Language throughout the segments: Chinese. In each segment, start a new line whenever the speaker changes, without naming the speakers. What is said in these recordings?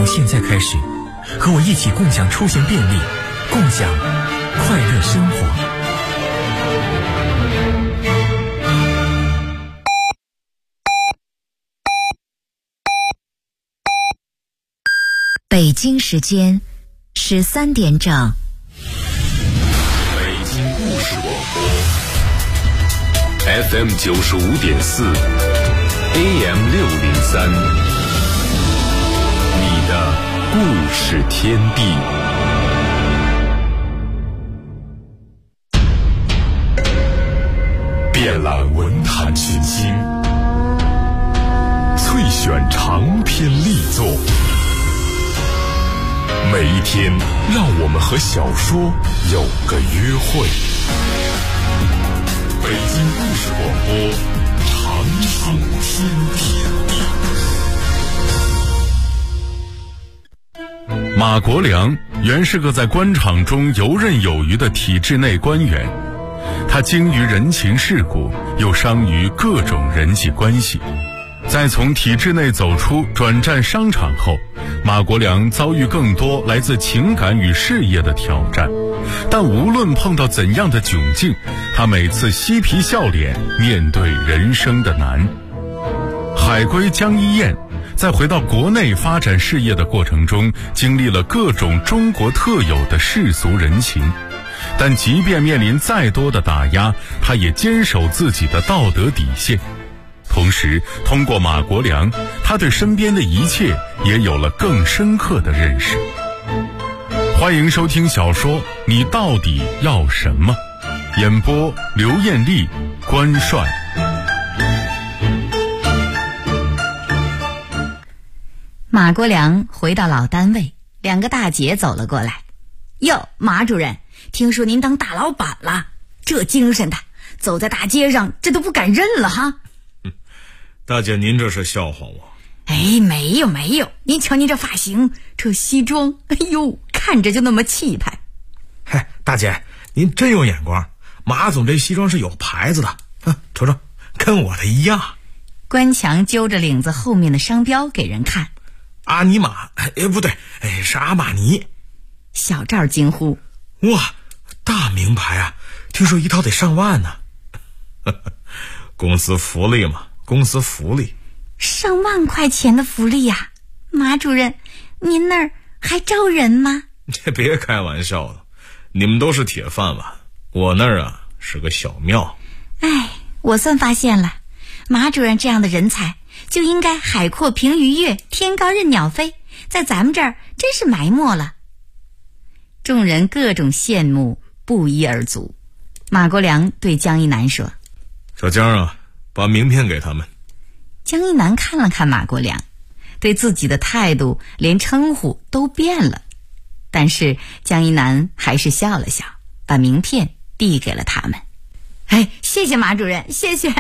从现在开始，和我一起共享出行便利，共享快乐生活。
北京时间13点整。
北京故事广播 FM 95.4 AM 603，你的故事天地。遍览文坛群星，萃选长篇力作。每一天，让我们和小说有个约会。北京故事广播，长寿天地。马国良原是个在官场中游刃有余的体制内官员，他精于人情世故，又商于各种人际关系。在从体制内走出，转战商场后，马国良遭遇更多来自情感与事业的挑战，但无论碰到怎样的窘境，他每次嬉皮笑脸面对人生的难。海归江一燕在回到国内发展事业的过程中，经历了各种中国特有的世俗人情，但即便面临再多的打压，他也坚守自己的道德底线。同时，通过马国良，他对身边的一切也有了更深刻的认识。欢迎收听小说《你到底要什么》，演播刘艳丽、关帅。
马国良回到老单位，两个大姐走了过来。哟，马主任，听说您当大老板了，这精神的，走在大街上这都不敢认了哈。
大姐，您这是笑话我？
哎，没有，您瞧您这发型，这西装，哎呦，看着就那么气派。
嗨，大姐，您真有眼光，马总这西装是有牌子的，瞅瞅，跟我的一样。
关强揪着领子后面的商标给人看。
阿尼玛，不对，是阿玛尼。
小赵惊呼：
哇，大名牌啊，听说一套得上万呢。公司福利嘛，公司福利。
上万块钱的福利呀，马主任，您那儿还招人吗？
别开玩笑了，你们都是铁饭碗，我那儿是个小庙。
哎，我算发现了，马主任这样的人才就应该海阔凭鱼跃，天高任鸟飞，在咱们这儿真是埋没了。众人各种羡慕，不一而足。马国良对江一南说：
小江把名片给他们。
江一南看了看马国良，对自己的态度连称呼都变了，但是江一南还是笑了笑，把名片递给了他们。哎，谢谢马主任，谢谢。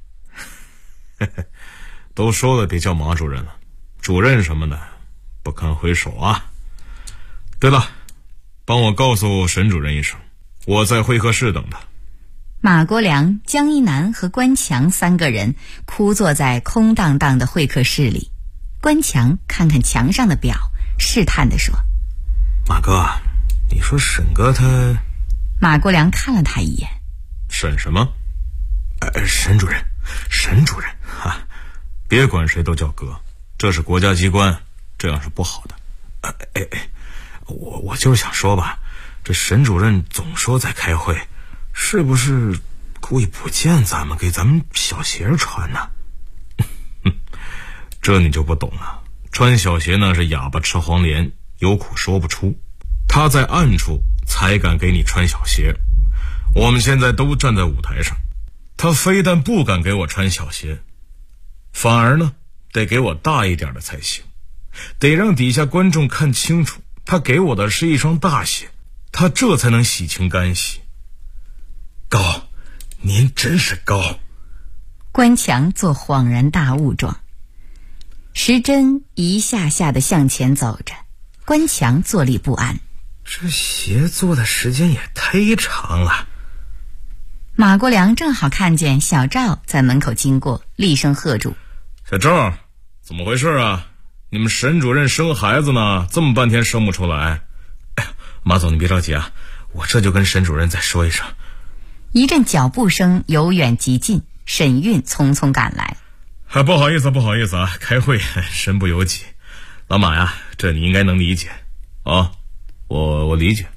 都说了别叫马主任了，主任什么的不堪回首啊。对了，帮我告诉沈主任一声，我在会客室等他。
马国良、江一南和关强三个人枯坐在空荡荡的会客室里。关强看看墙上的表，试探地说：
马哥，你说沈哥他……
马国良看了他一眼。
沈什么？沈主任，沈主任别管谁都叫哥，这是国家机关，这样是不好的。我就是想说吧，这沈主任总说在开会，是不是故意不见咱们，给咱们小鞋穿呢？这你就不懂了，穿小鞋呢是哑巴吃黄连，有苦说不出，他在暗处才敢给你穿小鞋。我们现在都站在舞台上，他非但不敢给我穿小鞋，反而呢得给我大一点的才行，得让底下观众看清楚，他给我的是一双大鞋，他这才能喜庆干喜。高，您真是高。
关强做恍然大悟状。时针一下下地向前走着，关强坐立不安。
这鞋做的时间也忒长了。
马国良正好看见小赵在门口经过，厉声喝住：
小赵，怎么回事啊？ 你们沈主任生孩子呢，这么半天生不出来。哎呀，马总你别着急啊，我这就跟沈主任再说一声。
一阵脚步声由远及近，沈韵匆匆赶来。
不好意思啊，开会身不由己。老马呀，这你应该能理解啊。我理解。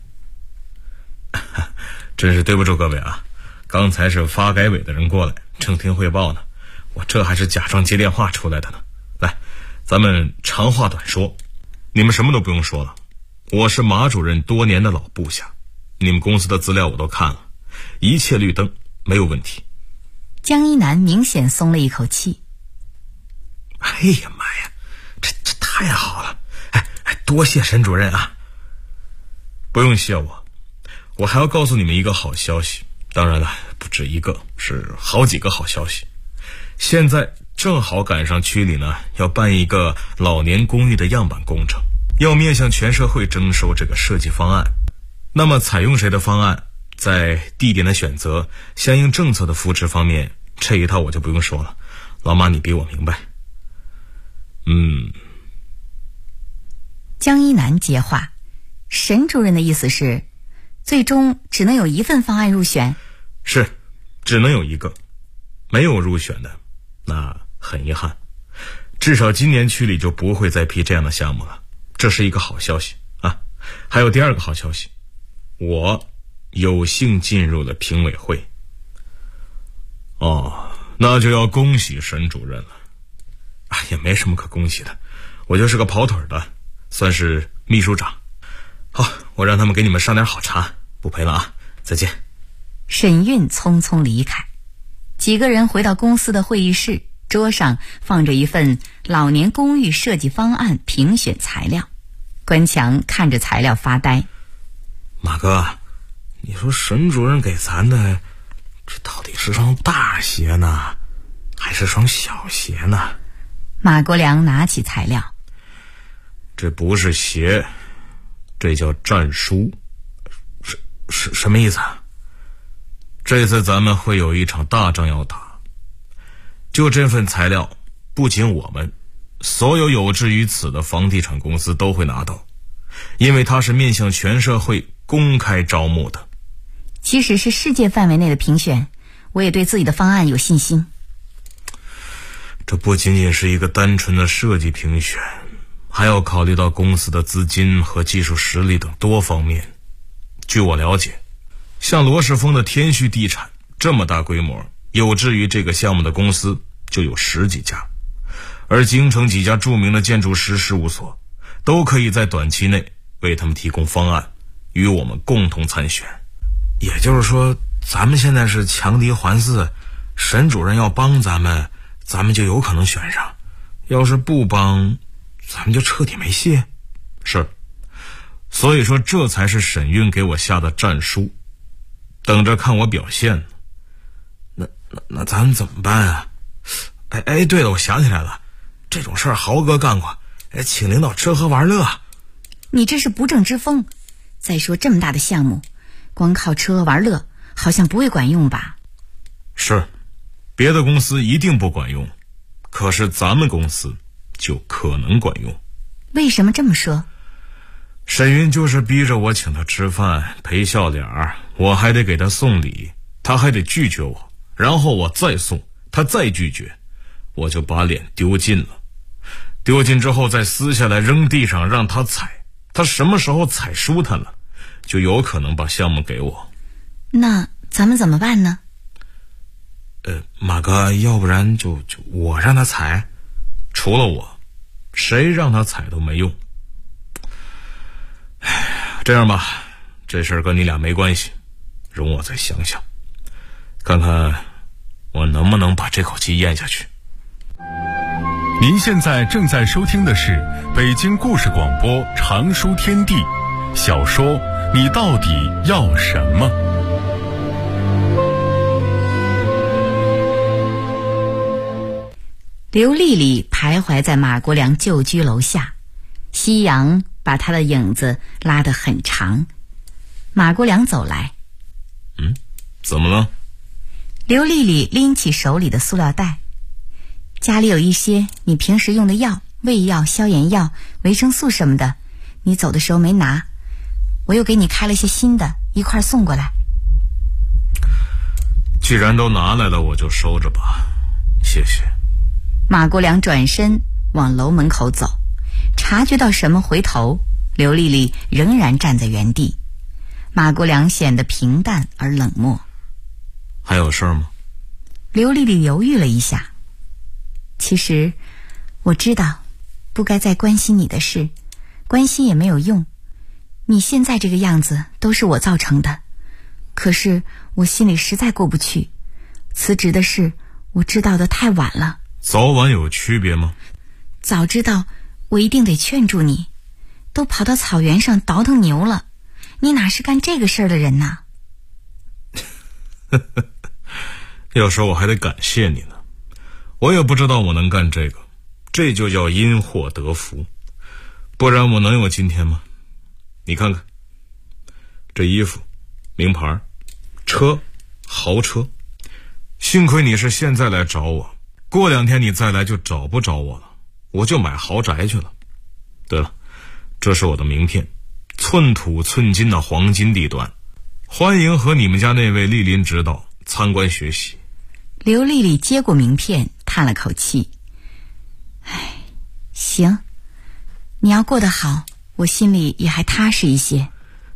真是对不住各位啊，刚才是发改委的人过来正听汇报呢，我这还是假装接电话出来的呢。来，咱们长话短说，你们什么都不用说了，我是马主任多年的老部下，你们公司的资料我都看了，一切绿灯，没有问题。
江一南明显松了一口气。
哎呀妈呀，这太好了！多谢沈主任啊！不用谢我还要告诉你们一个好消息，当然了，不止一个，是好几个好消息。现在正好赶上区里呢要办一个老年公寓的样板工程，要面向全社会征收这个设计方案。那么采用谁的方案，在地点的选择、相应政策的扶持方面，这一套我就不用说了，老马你比我明白。
江一南接话，沈主任的意思是，最终只能有一份方案入选。
是，只能有一个，没有入选的，那很遗憾，至少今年区里就不会再批这样的项目了，这是一个好消息啊。还有第二个好消息，我有幸进入了评委会。那就要恭喜沈主任了。也没什么可恭喜的，我就是个跑腿的，算是秘书长。好，我让他们给你们上点好茶，不陪了啊，再见。
沈韵匆匆离开，几个人回到公司的会议室，桌上放着一份老年公寓设计方案评选材料。关强看着材料发呆。
马哥，你说沈主任给咱的，这到底是双大鞋呢，还是双小鞋呢？
马国良拿起材料。
这不是鞋，这叫战书。什么意思啊？这次咱们会有一场大仗要打，就这份材料，不仅我们，所有有志于此的房地产公司都会拿到，因为它是面向全社会公开招募的。
即使是世界范围内的评选，我也对自己的方案有信心。
这不仅仅是一个单纯的设计评选，还要考虑到公司的资金和技术实力等多方面。据我了解，像罗世峰的天旭地产这么大规模有志于这个项目的公司就有10几家，而京城几家著名的建筑师事务所都可以在短期内为他们提供方案，与我们共同参选。也就是说，咱们现在是强敌环伺，沈主任要帮咱们就有可能选上，要是不帮，咱们就彻底没戏。是，所以说这才是沈韵给我下的战书，等着看我表现呢。那咱们怎么办啊？对了，我想起来了，这种事儿豪哥干过，请领导吃喝玩乐。
你这是不正之风。再说这么大的项目，光靠吃喝玩乐好像不会管用吧？
是，别的公司一定不管用，可是咱们公司就可能管用。
为什么这么说？
沈云就是逼着我请他吃饭陪笑脸儿，我还得给他送礼，他还得拒绝我，然后我再送，他再拒绝，我就把脸丢尽了。丢尽之后再撕下来扔地上让他踩，他什么时候踩舒坦了，就有可能把项目给我。
那咱们怎么办呢？
马哥，要不然就我让他踩，除了我，谁让他踩都没用。这样吧，这事儿跟你俩没关系，容我再想想，看看我能不能把这口气咽下去。
您现在正在收听的是北京故事广播长书天地小说《你到底要什么》。
刘丽丽徘徊在马国良旧居楼下，夕阳把她的影子拉得很长。马国良走来。
怎么了？
刘丽丽拎起手里的塑料袋，家里有一些你平时用的药， 胃药、消炎药、维生素什么的，你走的时候没拿，我又给你开了些新的，一块送过来。
既然都拿来了，我就收着吧，谢谢。
马国良转身往楼门口走，察觉到什么回头，刘丽丽仍然站在原地。马国良显得平淡而冷漠。
还有事儿吗？
刘丽丽犹豫了一下。其实我知道不该再关心你的事，关心也没有用，你现在这个样子都是我造成的，可是我心里实在过不去。辞职的事我知道的太晚了。
早晚有区别吗？
早知道我一定得劝住你，都跑到草原上倒腾牛了，你哪是干这个事儿的人呢？
要说我还得感谢你呢，我也不知道我能干这个，这就叫因祸得福，不然我能有今天吗？你看看这衣服，名牌，车，豪车，幸亏你是现在来找我，过2天你再来就找不着我了，我就买豪宅去了。对了，这是我的名片，寸土寸金的黄金地段，欢迎和你们家那位莅临指导参观学习。
刘丽丽接过名片，叹了口气。唉，行，你要过得好，我心里也还踏实一些。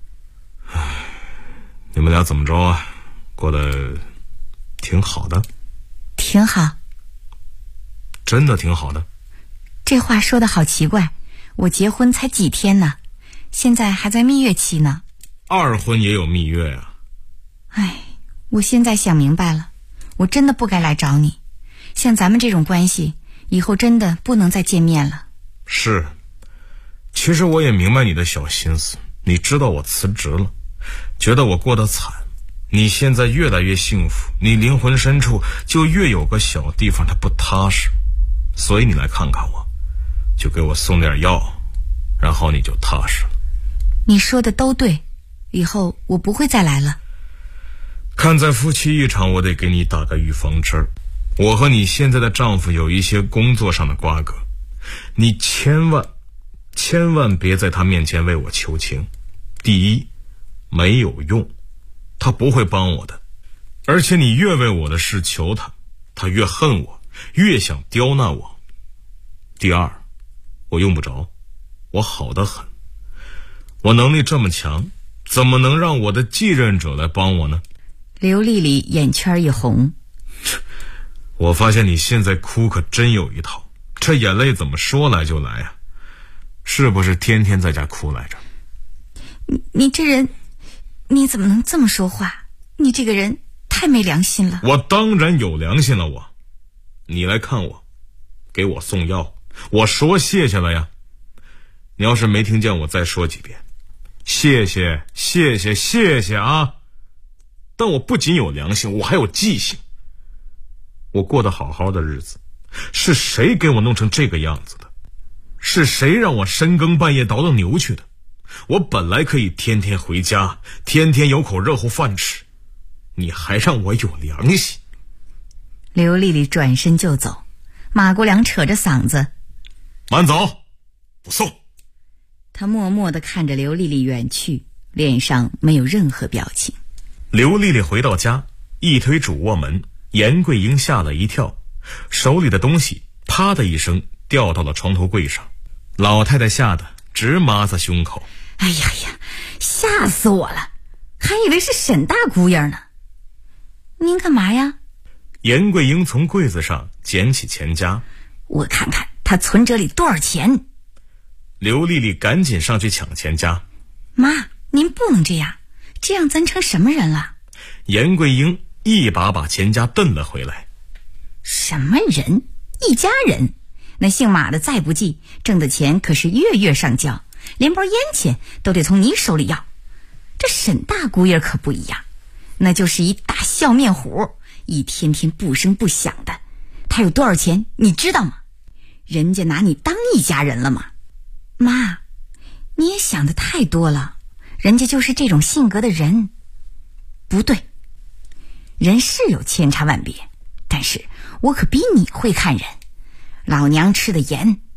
你们俩怎么着啊？过得挺好的？
挺好。
真的挺好的？
这话说得好奇怪，我结婚才几天呢，现在还在蜜月期呢。
二婚也有蜜月啊。
唉，我现在想明白了，我真的不该来找你，像咱们这种关系以后真的不能再见面了。
是，其实我也明白你的小心思，你知道我辞职了，觉得我过得惨，你现在越来越幸福，你灵魂深处就越有个小地方它不踏实，所以你来看看我，就给我送点药，然后你就踏实了。
你说的都对，以后我不会再来了。
看在夫妻一场，我得给你打个预防针。我和你现在的丈夫有一些工作上的瓜葛，你千万别在他面前为我求情。第一，没有用，他不会帮我的，而且你越为我的事求他，他越恨我，越想刁难我。第二，我用不着，我好得很，我能力这么强，怎么能让我的继任者来帮我呢？
刘丽丽眼圈一红。
我发现你现在哭可真有一套，这眼泪怎么说来就来啊？是不是天天在家哭来着？
你这人，你怎么能这么说话？你这个人太没良心了。
我当然有良心了，你来看我，给我送药，我说谢谢了呀。你要是没听见，我再说几遍，谢谢谢谢谢谢啊！但我不仅有良心，我还有记性。我过得好好的日子，是谁给我弄成这个样子的？是谁让我深更半夜倒腾牛去的？我本来可以天天回家，天天有口热乎饭吃，你还让我有良心。
刘丽丽转身就走，马国良扯着嗓子：
慢走，不送。
他默默地看着刘丽丽远去，脸上没有任何表情。
刘丽丽回到家，一推主卧门，严桂英吓了一跳，手里的东西啪的一声掉到了床头柜上，老太太吓得直抹着胸口。
哎呀呀，吓死我了，还以为是沈大姑爷呢。您干嘛呀？
严桂英从柜子上捡起钱夹，
我看看他存折里多少钱。
刘丽丽赶紧上去抢钱夹。
妈，您不能这样，这样咱成什么人了？
严桂英一把把钱夹瞪了回来。
什么人？一家人，那姓马的再不济，挣的钱可是月月上交，连包烟钱都得从你手里要。这沈大姑爷可不一样，那就是一大笑面虎，一天天不声不响的。他有多少钱你知道吗？人家拿你当一家人了吗？妈，你也想得太多了，人家就是这种性格的人。不对，人是有千差万别，但是我可比你会看人。老娘吃的盐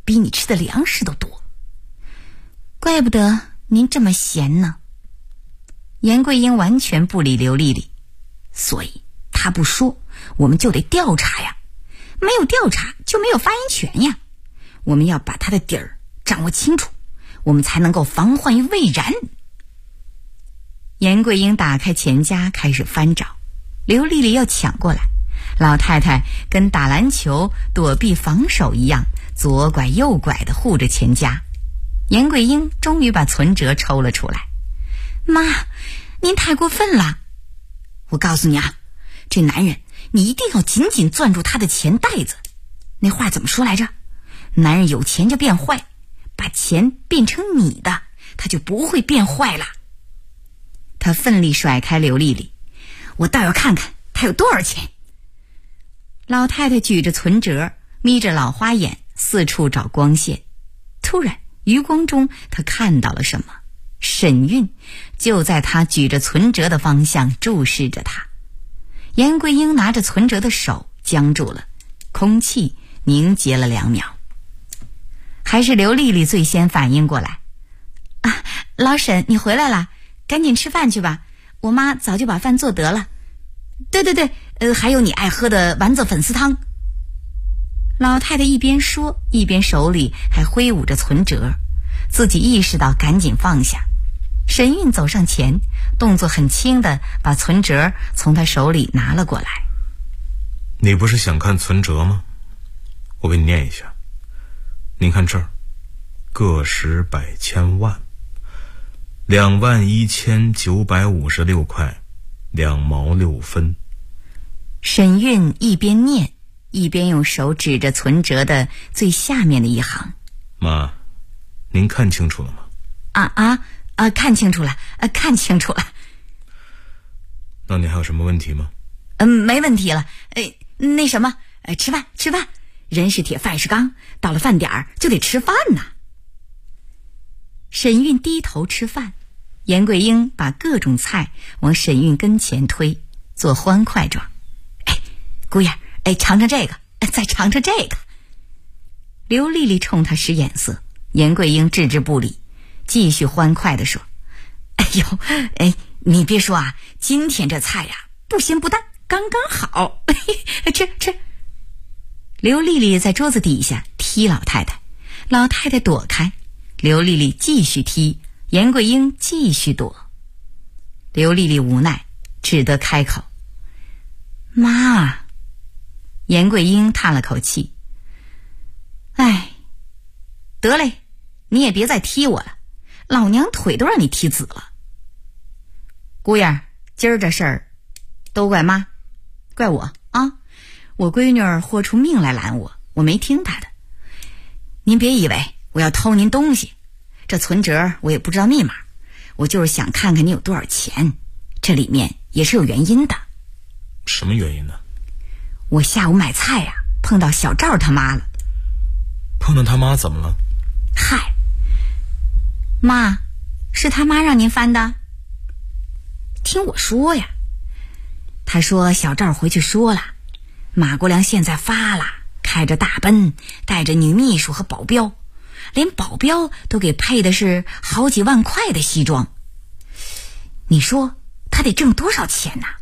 比你吃的粮食都多。怪不得您这么闲呢。严桂英完全不理刘丽丽，所以她不说，我们就得调查呀。没有调查就没有发言权呀。我们要把她的底儿掌握清楚，我们才能够防患于未然。严桂英打开钱夹开始翻找，刘丽丽要抢过来，老太太跟打篮球躲避防守一样，左拐右拐地护着钱夹。严桂英终于把存折抽了出来。妈，您太过分了。我告诉你啊，这男人你一定要紧紧攥住他的钱袋子。那话怎么说来着？男人有钱就变坏，把钱变成你的，他就不会变坏了。他奋力甩开刘丽丽，我倒要看看他有多少钱。老太太举着存折，眯着老花眼，四处找光线。突然余光中她看到了什么，沈韵就在她举着存折的方向注视着她。严桂英拿着存折的手僵住了，空气凝结了2秒。还是刘丽丽最先反应过来。啊，老沈你回来了，赶紧吃饭去吧，我妈早就把饭做得了。对，还有你爱喝的丸子粉丝汤。老太太一边说一边手里还挥舞着存折，自己意识到赶紧放下。沈韵走上前，动作很轻地把存折从她手里拿了过来。
你不是想看存折吗？我给你念一下。您看这儿，个十百千万，21956块2毛6分。
沈韵一边念一边用手指着存折的最下面的一行。
妈，您看清楚了吗？
看清楚了，看清楚了。
那你还有什么问题吗？
没问题了。那什么，吃饭，人是铁，饭是钢，到了饭点儿就得吃饭呐。沈韵低头吃饭，严桂英把各种菜往沈韵跟前推，做欢快状。姑爷，尝尝这个，再尝尝这个。刘丽丽冲她使眼色，严桂英置之不理，继续欢快地说：你别说啊，今天这菜呀，不咸不淡，刚刚好。吃。刘丽丽在桌子底下踢老太太，老太太躲开，刘丽丽继续踢，严桂英继续躲。刘丽丽无奈，只得开口：妈。严桂英叹了口气：得嘞，你也别再踢我了，老娘腿都让你踢紫了。姑爷，今儿这事儿都怪妈，怪我啊！我闺女儿豁出命来拦我，我没听她的。您别以为我要偷您东西，这存折我也不知道密码，我就是想看看你有多少钱，这里面也是有原因的。
什么原因呢？
我下午买菜呀，碰到小赵他妈了。
碰到他妈怎么了？
嗨，妈，是他妈让您翻的？听我说呀，他说小赵回去说了，马国良现在发了，开着大奔，带着女秘书和保镖，连保镖都给配的是好几万块的西装。你说他得挣多少钱呢？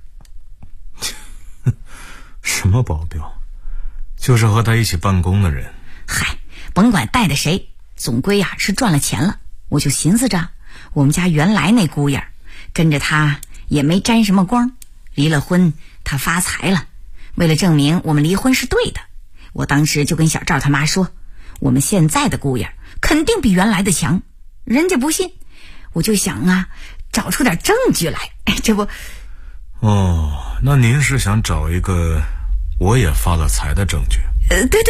什么保镖？就是和他一起办公的人。
嗨，甭管带的谁，总归呀是赚了钱了。我就寻思着，我们家原来那姑爷跟着他也没沾什么光，离了婚他发财了，为了证明我们离婚是对的，我当时就跟小赵他妈说，我们现在的姑爷肯定比原来的强。人家不信，我就想啊，找出点证据来。这不……
那您是想找一个我也发了财的证据？
对。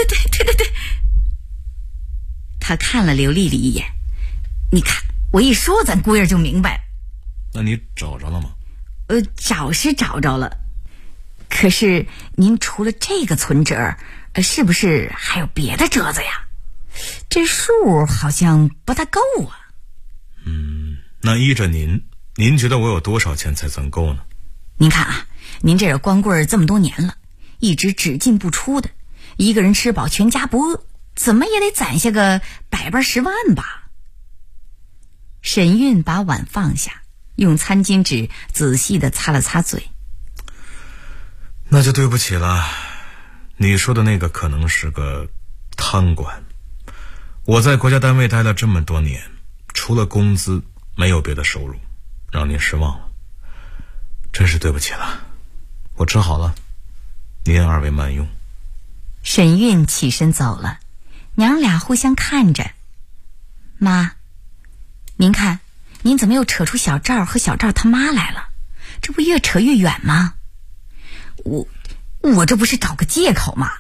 他看了刘丽丽一眼，你看我一说咱姑爷就明白。
那你找着了吗？
找是找着了，可是您除了这个存折，是不是还有别的折子呀？这数好像不大够啊。
那依着您觉得我有多少钱才算够呢？
您看啊，您这是光棍这么多年了，一直只进不出的，一个人吃饱全家不饿， 怎么也得攒下个100-10万吧。沈韵把碗放下，用餐巾纸仔细地擦了擦嘴。
那就对不起了，你说的那个可能是个贪官。我在国家单位待了这么多年，除了工资没有别的收入，让您失望了，真是对不起了。我吃好了，您二位慢用。
沈韵起身走了，娘俩互相看着。妈，您看，您怎么又扯出小赵和小赵他妈来了？这不越扯越远吗？我这不是找个借口吗？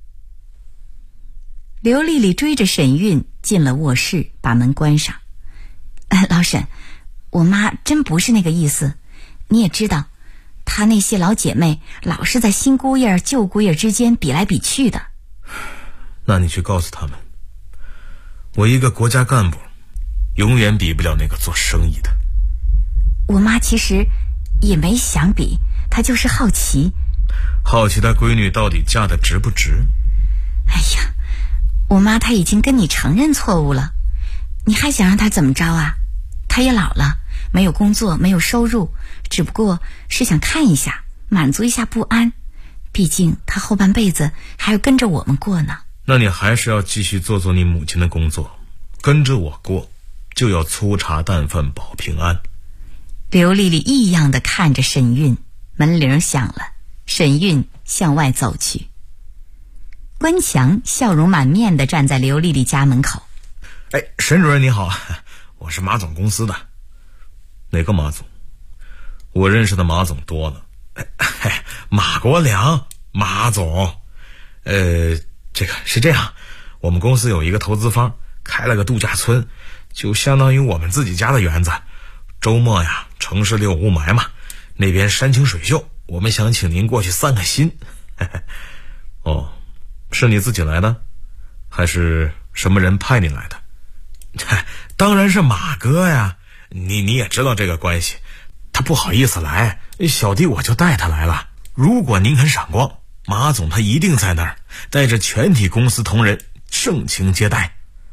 刘丽丽追着沈韵进了卧室，把门关上。老沈，我妈真不是那个意思，你也知道，她那些老姐妹老是在新姑爷旧姑爷之间比来比去的。
那你去告诉他们，我一个国家干部永远比不了那个做生意的。
我妈其实也没想比，她就是好奇。
好奇她闺女到底嫁得值不值？
哎呀，我妈她已经跟你承认错误了，你还想让她怎么着啊？她也老了，没有工作，没有收入，只不过是想看一下，满足一下不安。毕竟她后半辈子还要跟着我们过呢。
那你还是要继续做你母亲的工作，跟着我过，就要粗茶淡饭保平安。
刘丽丽异样地看着沈韵，门铃响了，沈韵向外走去。关强笑容满面地站在刘丽丽家门口。
沈主任你好，我是马总公司的。哪个马总？我认识的马总多了。马国良，马总。这个是这样，我们公司有一个投资方开了个度假村，就相当于我们自己家的园子。周末呀，城市里有雾霾嘛，那边山清水秀，我们想请您过去散个心。哦，是你自己来的，还是什么人派你来的？当然是马哥呀，你也知道这个关系，他不好意思来，小弟我就带他来了。如果您肯赏光，马总他一定在那儿，带着全体公司同仁盛情接待。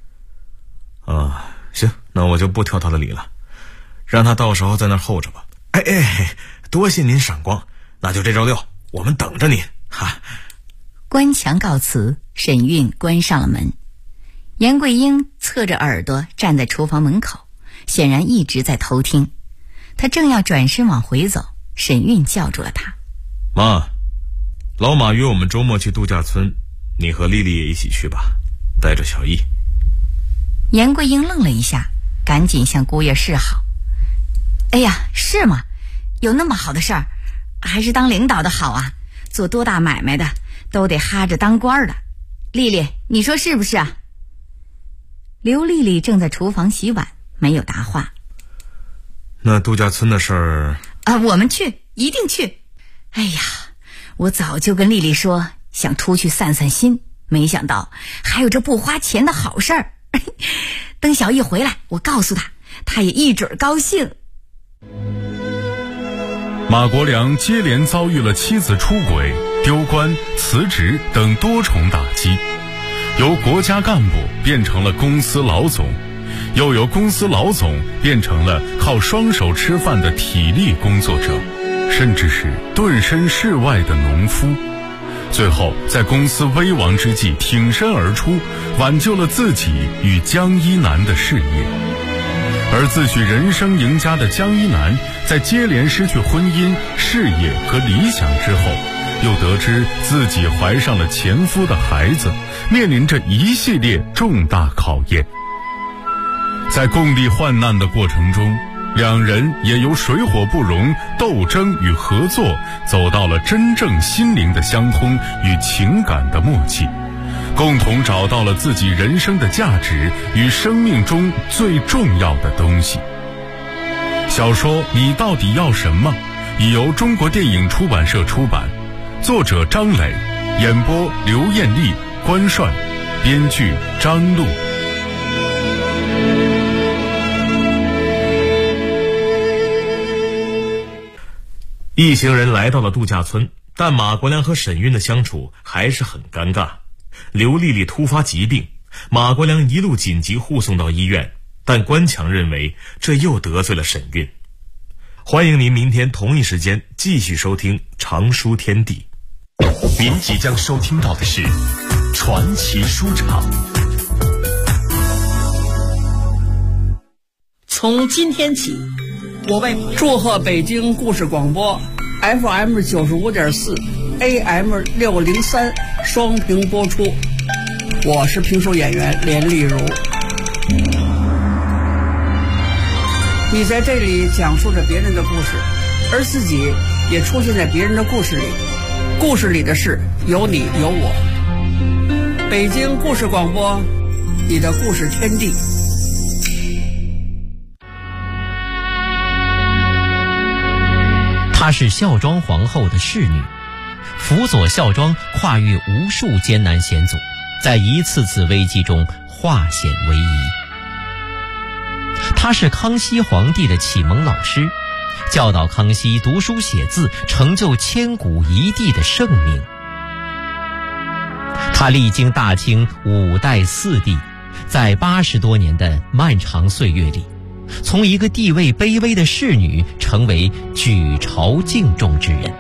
行，那我就不挑他的理了，让他到时候在那儿候着吧。多谢您赏光，那就这周6，我们等着您哈。
关强告辞，沈韵关上了门。严桂英侧着耳朵站在厨房门口，显然一直在偷听。她正要转身往回走，沈韵叫住了她。
妈，老马约我们周末去度假村，你和丽丽也一起去吧，带着小易。
严桂英愣了一下，赶紧向姑爷示好。哎呀，是吗？有那么好的事儿，还是当领导的好啊，做多大买卖的都得哈着当官的。丽丽，你说是不是啊？刘丽丽正在厨房洗碗，没有答话。
那度假村的事儿
我们去，一定去。哎呀，我早就跟丽丽说想出去散散心，没想到还有这不花钱的好事儿。等小易回来，我告诉他，他也一准高兴。
马国良接连遭遇了妻子出轨、丢官、辞职等多重打击，由国家干部变成了公司老总，又由公司老总变成了靠双手吃饭的体力工作者，甚至是顿身事外的农夫。最后在公司危亡之际挺身而出，挽救了自己与江一南的事业。而自诩人生赢家的江一南，在接连失去婚姻、事业和理想之后，又得知自己怀上了前夫的孩子，面临着一系列重大考验。在共历患难的过程中，两人也由水火不容、斗争与合作，走到了真正心灵的相通与情感的默契，共同找到了自己人生的价值与生命中最重要的东西。小说《你到底要什么》已由中国电影出版社出版，作者张磊，演播刘艳丽、关帅，编剧张璐。
一行人来到了度假村，但马国良和沈韵的相处还是很尴尬。刘丽丽突发疾病， 马国良一路紧急护送到医院，但关强认为这又得罪了沈韵。欢迎您明天同一时间继续收听《常书天地》。
您即将收听到的是传奇书场。
从今天起，我为祝贺北京故事广播 FM 95.4 AM 603双屏播出。我是评书演员连丽如。你在这里讲述着别人的故事，而自己也出现在别人的故事里。故事里的事有你有我。北京故事广播，你的故事天地。
她是孝庄皇后的侍女，辅佐孝庄跨越无数艰难险阻，在一次次危机中化险为夷。她是康熙皇帝的启蒙老师，教导康熙读书写字，成就千古一帝的盛名。她历经大清5代4帝，在80多年的漫长岁月里，从一个地位卑微的侍女成为举朝敬重之人。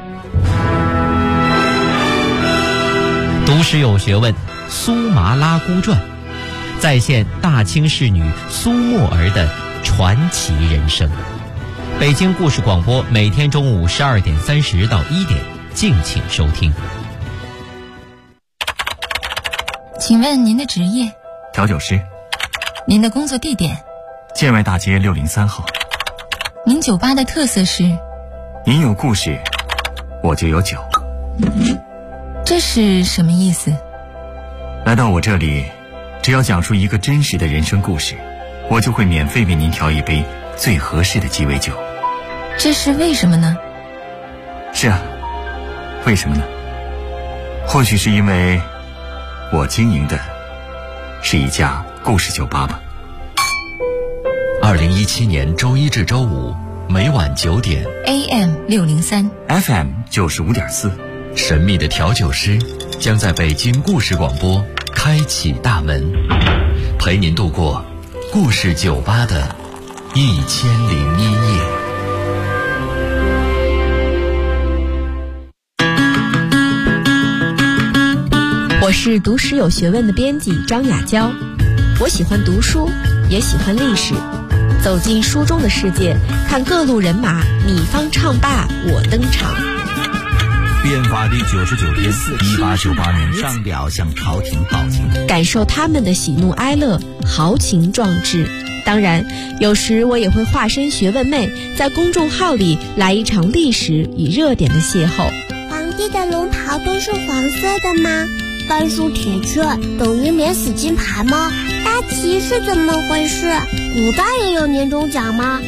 读史有学问，苏麻拉姑传，再现大清侍女苏沫儿的传奇人生。北京故事广播每天中午12点30到1点，敬请收听。
请问您的职业？
调酒师。
您的工作地点？
建外大街603号。
您酒吧的特色是？
您有故事，我就有酒。
这是什么意思？
来到我这里，只要讲述一个真实的人生故事，我就会免费为您调一杯最合适的鸡尾酒。
这是为什么呢？
是啊，为什么呢？或许是因为我经营的是一家故事酒吧吧。
2017年周一至周五每晚9点
AM 603
FM 95.4，
神秘的调酒师将在北京故事广播开启大门，陪您度过故事酒吧的1001夜。
我是读史有学问的编辑张雅娇，我喜欢读书，也喜欢历史，走进书中的世界，看各路人马，你方唱罢我登场。
变法第99天，1898年上表向朝廷报警，
感受他们的喜怒哀乐，豪情壮志。当然，有时我也会化身学问妹，在公众号里来一场历史与热点的邂逅。
皇帝的龙袍都是黄色的吗？半数铁券等于免死金牌吗？大旗是怎么回事？古代也有年终奖吗？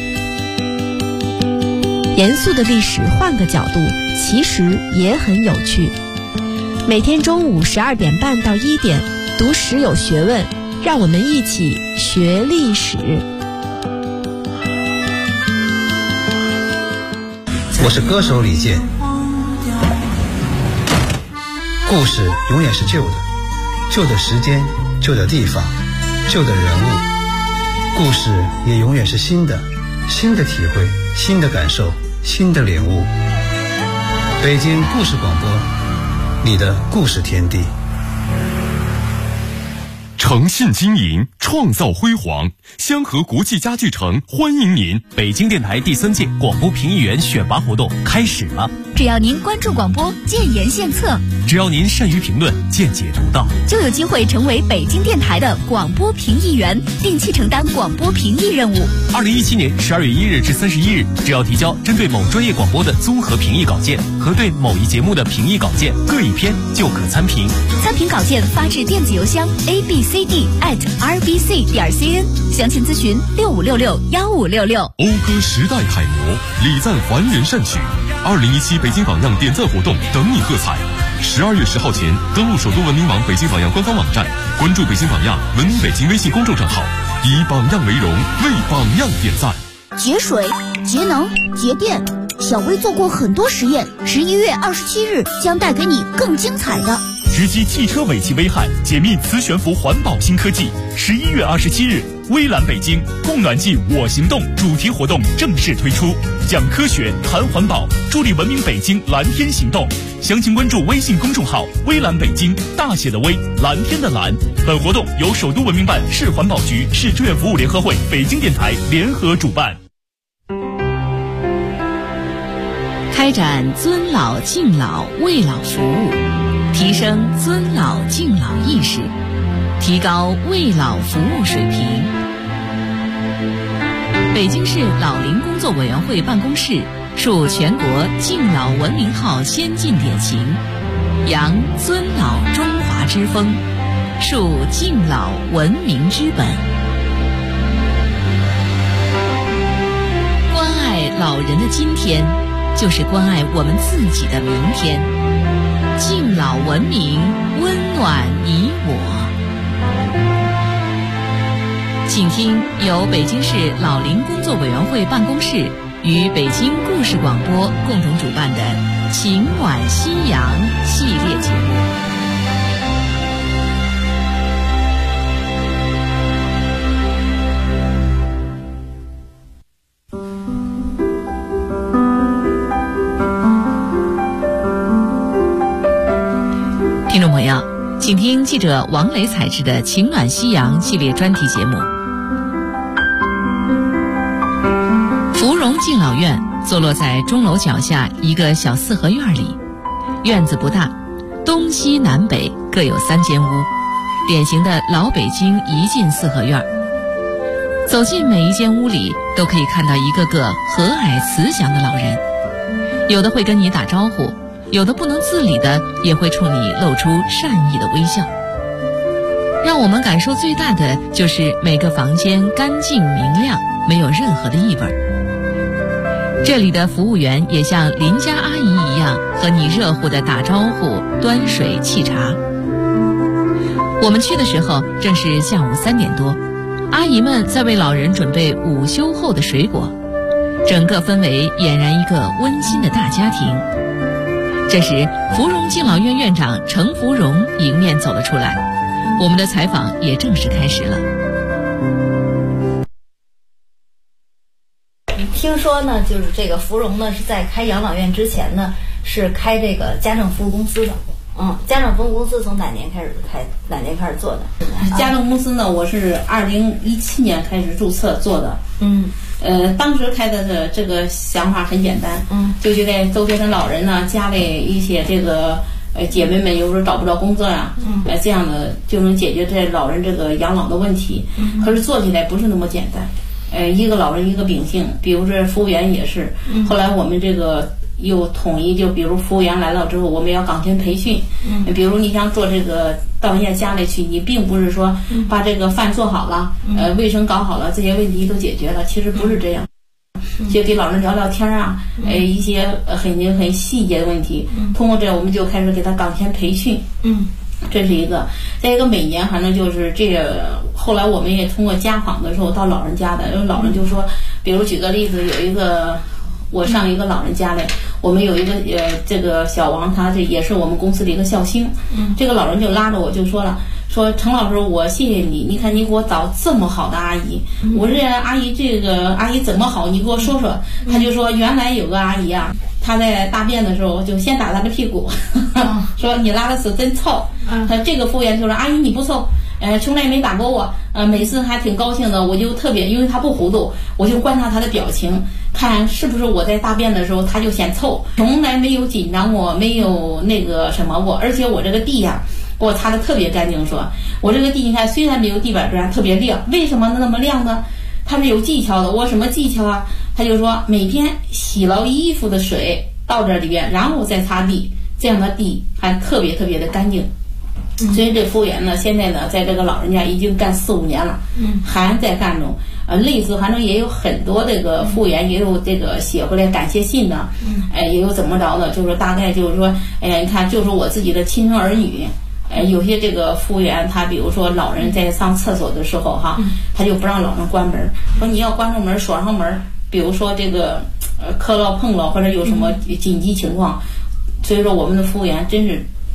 严肃的历史换个角度，其实也很有趣。每天中午12点半到1点，读史有学问，让我们一起学历史。
我是歌手李健。故事永远是旧的，旧的时间，旧的地方，旧的人物。故事也永远是新的，新的体会，新的感受，新的领悟。北京故事广播，你的故事天地。
诚信经营，创造辉煌。香河国际家具城欢迎您！
北京电台第3届广播评议员选拔活动开始了。
只要您关注广播，建言献策；
只要您善于评论，见解独到，
就有机会成为北京电台的广播评议员，定期承担广播评议任务。
2017年12月1日至31日，只要提交针对某专业广播的综合评议稿件和对某一节目的评议稿件各一篇，就可参评。
参评稿件发至电子邮箱 abcd@rbc.cn， 详情咨询65661566。
讴歌时代楷模，礼赞还原善曲。2017北京榜样点赞活动等你喝彩。12月10号前登录首都文明网北京榜样官方网站，关注北京榜样文明北京微信公众账号，以榜样为荣，为榜样点赞。
节水、节能、节电，小薇做过很多实验，11月27日将带给你更精彩的。
直击汽车尾气危害，解密磁悬浮环保新科技。11月27日，微蓝北京供暖季我行动主题活动正式推出，讲科学谈环保，助力文明北京蓝天行动。详情关注微信公众号微蓝北京，大写的微，蓝天的蓝。本活动由首都文明办、市环保局、市志愿服务联合会、北京电台联合主办。
开展尊老敬老为老服务，提升尊老敬老意识，提高为老服务水平。北京市老龄工作委员会办公室树全国敬老文明号先进典型，扬尊老中华之风，树敬老文明之本。关爱老人的今天，就是关爱我们自己的明天。敬老文明，温暖你我。请听由北京市老龄工作委员会办公室与北京故事广播共同主办的《情暖夕阳》系列节目。听众朋友，请听记者王磊采制的《情暖夕阳》系列专题节目。芙蓉敬老院坐落在钟楼脚下一个小四合院里，院子不大，东西南北各有3间屋，典型的老北京一进四合院。走进每一间屋里，都可以看到一个个和蔼慈祥的老人，有的会跟你打招呼，有的不能自理的也会冲你露出善意的微笑。让我们感受最大的就是每个房间干净明亮，没有任何的异味。这里的服务员也像邻家阿姨一样，和你热乎的打招呼、端水沏茶。我们去的时候正是下午3点多，阿姨们在为老人准备午休后的水果，整个氛围俨然一个温馨的大家庭。这时，芙蓉敬老院院长程芙蓉迎面走了出来，我们的采访也正式开始了。
听说呢，就是这个芙蓉呢是在开养老院之前呢，是开这个家政服务公司的。家政服务公司从哪年开始做的？
家政公司呢，我是2017年开始注册做的。当时开的这个想法很简单，就觉得周边的老人呢，家里一些这个姐妹们有时候找不着工作呀，这样的就能解决这老人这个养老的问题。可是做起来不是那么简单。一个老人一个秉性，比如说服务员也是。后来我们这个又统一，就比如服务员来了之后，我们要岗前培训。比如你想做这个到人家家里去，你并不是说把这个饭做好了，卫生搞好了，这些问题都解决了，其实不是这样。就给老人聊聊天啊，一些很细节的问题，通过这我们就开始给他岗前培训。这是一个。再一个，每年反正就是这个，后来我们也通过家访的时候到老人家的，有老人就说，比如举个例子，有一个我上一个老人家里，我们有一个这个小王，他这也是我们公司的一个孝星。这个老人就拉着我就说了，说程老师，我谢谢你，你看你给我找这么好的阿姨。我说阿姨，这个阿姨怎么好？你给我说说。他就说原来有个阿姨啊，她在大便的时候就先打她的屁股，说你拉的屎真臭。这个服务员就说阿姨你不臭。从来没打过我，每次还挺高兴的，我就特别，因为他不糊涂，我就观察他的表情，看是不是我在大便的时候他就嫌臭，从来没有紧张过，没有那个什么过，而且我这个地呀，给我擦的特别干净，说我这个地你看虽然没有地板砖，特别亮，为什么那么亮呢？他是有技巧的。我什么技巧啊？他就说每天洗了衣服的水到这里边，然后再擦地，这样的地还特别特别的干净。所以这服务员呢，现在呢，在这个老人家已经干4-5年了，还在干中。类似反正也有很多这个服务员也有这个写回来感谢信的，也有怎么着的，就是大概就是说，你看，就是我自己的亲生儿女。有些这个服务员，他比如说老人在上厕所的时候哈，他就不让老人关门，说你要关上门锁上门，比如说这个磕了碰了或者有什么紧急情况，所以说我们的服务员真是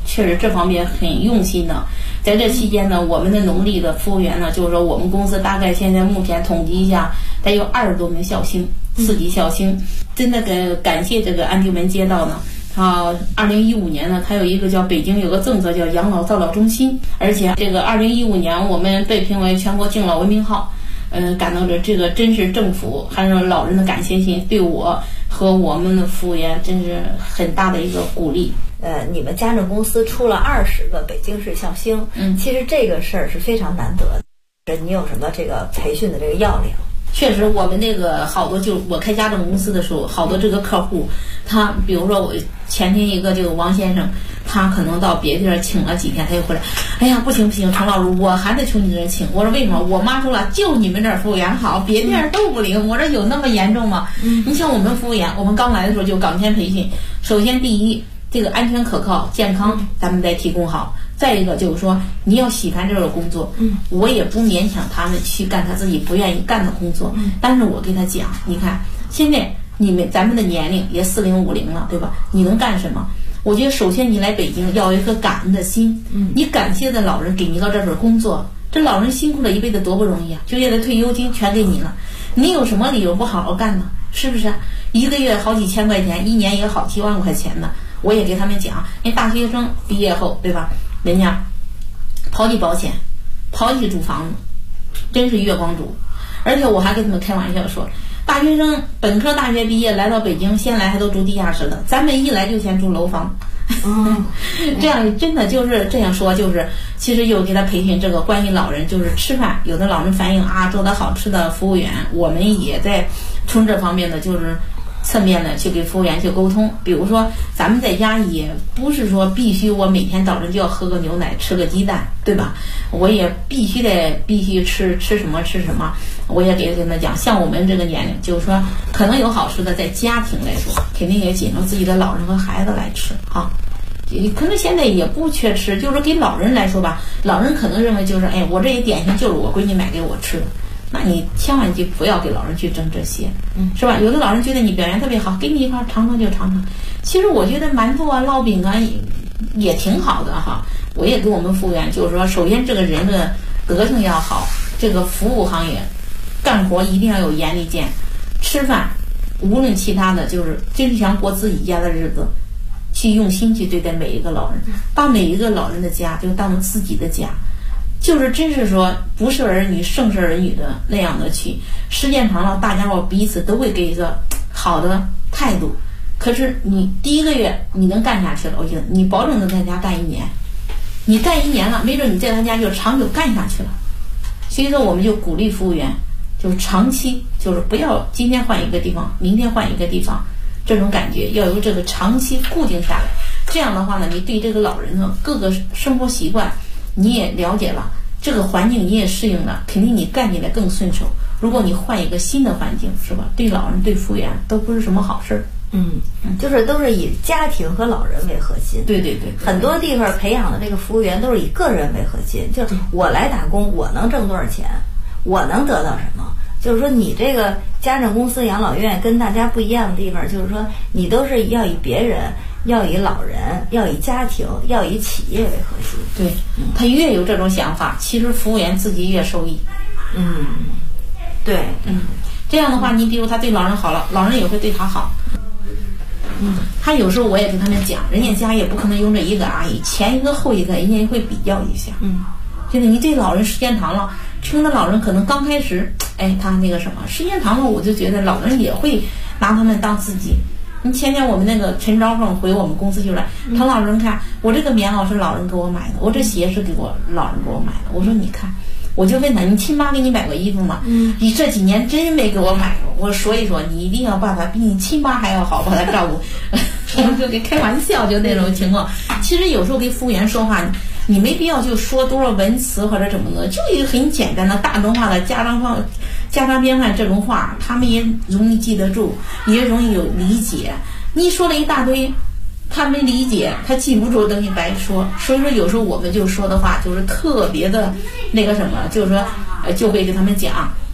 确实这方面很用心的。在这期间呢，我们的农历的服务员呢，就是说我们公司大概现在目前统计一下，得有20多名校星，4级校星。真的感谢这个安定门街道呢。2015年呢，它有一个叫北京有个政策叫养老造老中心，而且这个2015年我们被评为全国敬老文明号。感到这个真是政府还有老人的感谢心，对我和我们的服务员真是很大的一个鼓励。
你们家政公司出了20个北京市校星，其实这个事儿是非常难得的。你有什么这个培训的这个要领？
确实，我们那个好多就我开家政公司的时候，好多这个客户，他比如说我前天一个这个王先生，他可能到别地儿请了几天，他又回来，哎呀不行，程老师，我还得去你这儿请。我说为什么？我妈说了，就你们这儿服务员好，别地儿都不灵。我说有那么严重吗？你像我们服务员，我们刚来的时候就岗前培训，首先第一，这个安全可靠、健康，咱们得提供好。再一个就是说，你要喜欢这个工作，我也不勉强他们去干他自己不愿意干的工作，但是我给他讲，你看现在咱们的年龄也40、50了，对吧？你能干什么？我觉得首先你来北京要有一颗感恩的心，你感谢的老人给你到这份工作，这老人辛苦了一辈子多不容易啊，就业的退休金全给你了，你有什么理由不好好干呢？是不是？一个月好几千块钱，一年也好几万块钱呢。我也给他们讲，那大学生毕业后，对吧？人家抛弃保险，抛弃住房子，真是月光族。而且我还跟他们开玩笑说，大学生本科大学毕业来到北京，先来还都住地下室的，咱们一来就先住楼房。这样真的就是这样说，就是其实又给他培训这个关于老人，就是吃饭，有的老人反映啊，做的好吃的服务员，我们也在从这方面的就是侧面的去给服务员去沟通。比如说咱们在家也不是说必须我每天早晨就要喝个牛奶吃个鸡蛋，对吧？我也必须吃什么吃什么，我也给他们讲，像我们这个年龄，就是说可能有好吃的，在家庭来说肯定也紧着自己的老人和孩子来吃哈。可能现在也不缺吃，就是说给老人来说吧，老人可能认为就是我这些点心就是我闺女买给我吃的，那你千万就不要给老人去争这些，是吧？有的老人觉得你表现特别好，给你一块尝尝就尝尝。其实我觉得馒头啊、烙饼啊也挺好的哈。我也给我们服务员就是说，首先这个人的德行要好，这个服务行业干活一定要有眼力见，吃饭无论其他的，就是真是想过自己家的日子，去用心去对待每一个老人，把每一个老人的家就当成自己的家。就是真是说不是儿女胜是儿女的那样的去，时间长了大家伙彼此都会给一个好的态度。可是你第一个月你能干下去了，我觉得你保证能在家干1年，你干1年了，没准你在他家就长久干下去了。所以说我们就鼓励服务员就是长期，就是不要今天换一个地方，明天换一个地方，这种感觉要由这个长期固定下来。这样的话呢，你对这个老人的各个生活习惯你也了解了，这个环境你也适应了，肯定你干起来更顺手。如果你换一个新的环境，是吧？对老人对服务员都不是什么好事儿。
就是都是以家庭和老人为核心。
对对对，
很多地方培养的这个服务员都是以个人为核心，就是我来打工，我能挣多少钱，我能得到什么。就是说你这个家政公司、养老院跟大家不一样的地方，就是说你都是要以别人、要以老人、要以家庭、要以企业为核心。
对，他越有这种想法，其实服务员自己越受益。
对，
这样的话，你比如他对老人好了，老人也会对他好。他有时候我也跟他们讲，人家家也不可能用这一个阿姨，前一个后一个，人家也会比较一下。就是你对老人时间长了，听的老人可能刚开始，他那个什么，时间长了，我就觉得老人也会拿他们当自己。你前天我们那个陈招凤回我们公司就来，唐老人看我这个棉袄是老人给我买的，我这鞋是老人给我买的。我说你看，我就问他，你亲妈给你买过衣服吗？你这几年真没给我买过。我说一说，你一定要把他比你亲妈还要好，把他照顾。我们就给开玩笑，就那种情况。其实有时候跟服务员说话，你没必要就说多少文词或者怎么的，就一个很简单的大众化的家常便饭这种话，他们也容易记得住，也容易有理解。你说了一大堆，他没理解，他记不住，等于白说。所以说有时候我们就说的话就是特别的那个什么，就是说就会跟他们讲，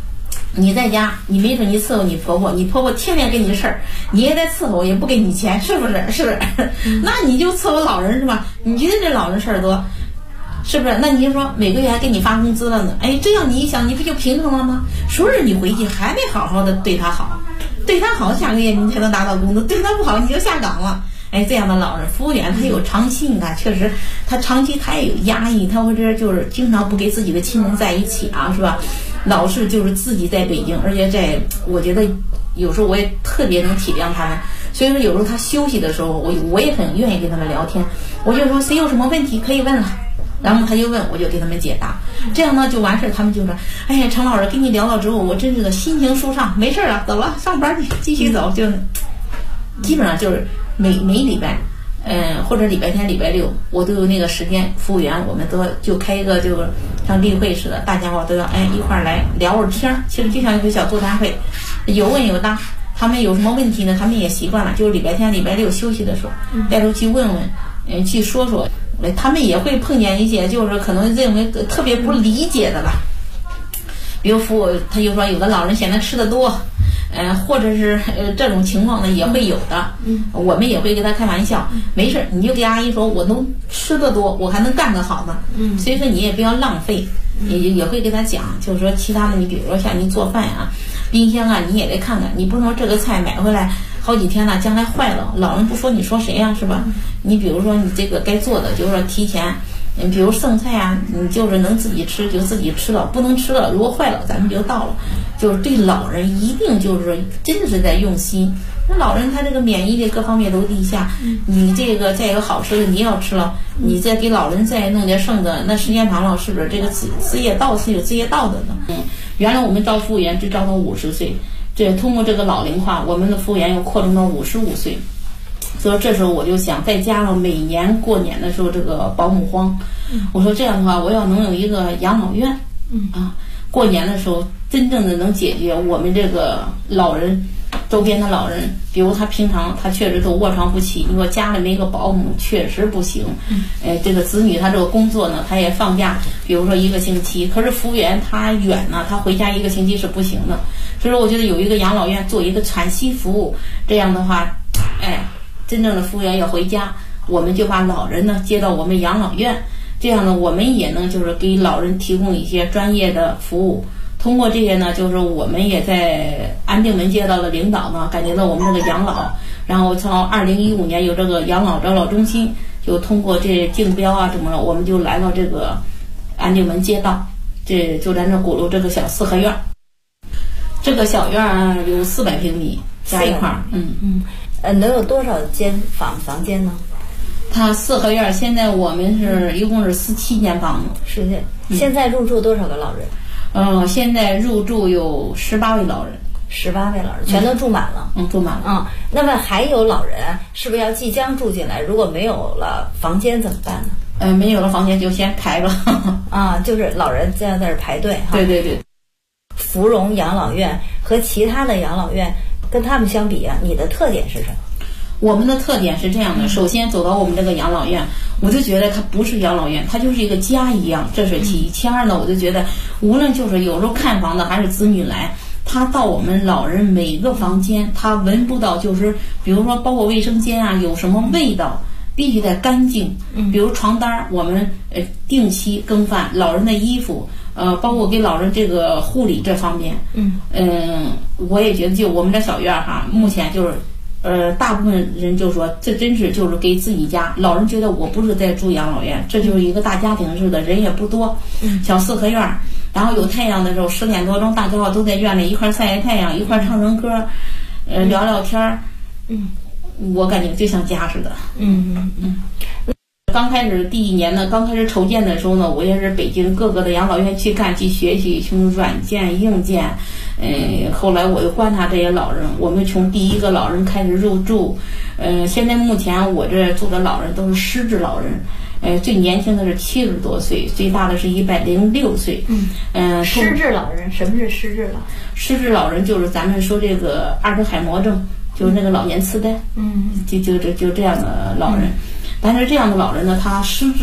你在家，你没准你伺候你婆婆，你婆婆天天给你事儿，你也得伺候，也不给你钱，是不是？是不是？那你就伺候老人是吧？你觉得这老人事儿多，是不是？那你就说每个月还给你发工资了呢，哎，这样你一想，你不就平衡了吗？说是你回去还得好好的对他好，对他好，下个月你才能拿到工资，对他不好你就下岗了。哎，这样的老人服务员他有长期，你看确实他长期他也有压抑，他或者就是经常不给自己的亲人在一起啊，是吧？老是就是自己在北京，而且我觉得有时候我也特别能体谅他们，所以说有时候他休息的时候，我也很愿意跟他们聊天，我就说谁有什么问题可以问了，然后他就问，我就给他们解答，这样呢就完事儿，他们就说，哎呀，陈老师跟你聊了之后，我真是个心情舒畅，没事了，走了，上班去，继续走，就基本上就是每礼拜。或者礼拜天、礼拜六，我都有那个时间，服务员我们都就开一个，就是像例会似的，大家伙都要一块儿来聊会儿天儿。其实就像一个小座谈会，有问有答。他们有什么问题呢？他们也习惯了，就是礼拜天、礼拜六休息的时候，带头去问问，去说说。他们也会碰见一些，就是可能认为特别不理解的吧。比如服务，他就说有的老人嫌他吃的多。或者是这种情况呢也会有的，我们也会跟他开玩笑，没事你就给阿姨说，我能吃得多，我还能干得好呢，所以说你也不要浪费，也会跟他讲，就是说其他的，你比如说像你做饭啊，冰箱啊，你也得看看，你不能说这个菜买回来好几天了，将来坏了，老人不说你说谁呀，是吧？你比如说你这个该做的，就是说提前。比如剩菜啊，你就是能自己吃就自己吃了，不能吃了，如果坏了咱们就倒了。就是对老人一定就是说真的是在用心。那老人他这个免疫力各方面都低下，你这个再有好吃的你要吃了，你再给老人再弄点剩的，那时间长了是不是这个职业道是有职业道德的？原来我们招服务员只招到50岁，这通过这个老龄化，我们的服务员又扩充到55岁。所以这时候我就想，再加上每年过年的时候这个保姆荒，我说这样的话，我要能有一个养老院，过年的时候真正的能解决我们这个老人周边的老人，比如他平常他确实都卧床不起，你说家里没个保姆确实不行，这个子女他这个工作呢，他也放假，比如说1个星期，可是服务员他远呢，他回家1个星期是不行的，所以说我觉得有一个养老院做一个喘息服务，这样的话，真正的服务员要回家，我们就把老人呢接到我们养老院，这样呢我们也能就是给老人提供一些专业的服务。通过这些呢，就是我们也在安定门接到了领导呢，感觉到我们这个养老，然后从2015年有这个养老招老中心，就通过这竞标啊什么的，我们就来到这个安定门街道，这就在这鼓楼这个小4合院。这个小院有400平米加一块儿，
能有多少间房间呢？
它4合院现在我们是一共是17间房子。
现在入住多少个老人？
现在入住有18位老人。
18位老人全都住满了。
住满了。
那么还有老人是不是要即将住进来？如果没有了房间怎么办呢？
没有了房间就先排吧。
就是老人在那儿排队。
对对对。
芙蓉养老院和其他的养老院跟他们相比啊，你的特点是什么？
我们的特点是这样的，首先走到我们这个养老院，我就觉得它不是养老院，它就是一个家一样，这是其一。其二呢，我就觉得无论就是有时候看房的还是子女来，他到我们老人每个房间，他闻不到，就是比如说包括卫生间啊有什么味道，必须得干净。比如床单我们定期更换，老人的衣服包括给老人这个护理这方面，我也觉得就我们这小院哈，目前就是大部分人就说这真是就是给自己家老人觉得我不是在住养老院，这就是一个大家庭似的，人也不多，小4合院，然后有太阳的时候10点多钟，大家伙都在院里一块晒晒太阳，一块唱唱歌，聊聊天儿，我感觉就像家似的。刚开始第1年呢，刚开始筹建的时候呢，我也是北京各个的养老院去看去学习，从软件硬件，后来我又观察这些老人，我们从第1个老人开始入住，现在目前我这住的老人都是失智老人，最年轻的是70多岁，最大的是106岁。
失智老人，什么是失智老人？
失智老人就是咱们说这个阿兹海默症，就是那个老年痴呆，就这样的老人。但是这样的老人呢，他失智，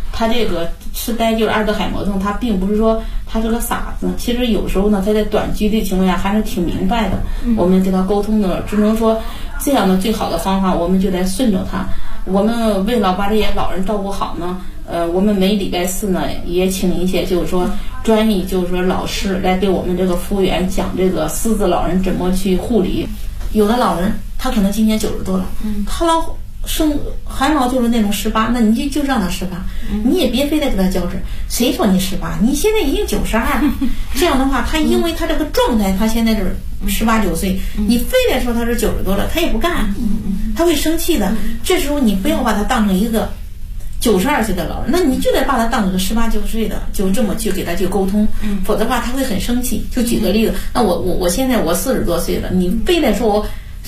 他这个痴呆就是阿尔兹海默症，他并不是说他是个傻子，其实有时候呢，他在短距离情况下还是挺明白的。我们跟他沟通的，只能说这样的最好的方法，我们就得顺着他。我们为了把这些老人照顾好呢，我们每礼拜4呢也请一些就是说专业就是说老师来给我们这个服务员讲这个失智老人怎么去护理。有的老人他可能今年90多了，他还老就是那种18，那你就让他18，你也别非得给他较真。谁说你18？你现在已经92了，这样的话，他因为他这个状态，他现在是18、9岁，你非得说他是90多了，他也不干，他会生气的。这时候你不要把他当成一个92岁的老人，那你就得把他当成个18、9岁的，就这么去给他去沟通，否则的话他会很生气。就举个例子，那我现在我40多岁了，你非得说我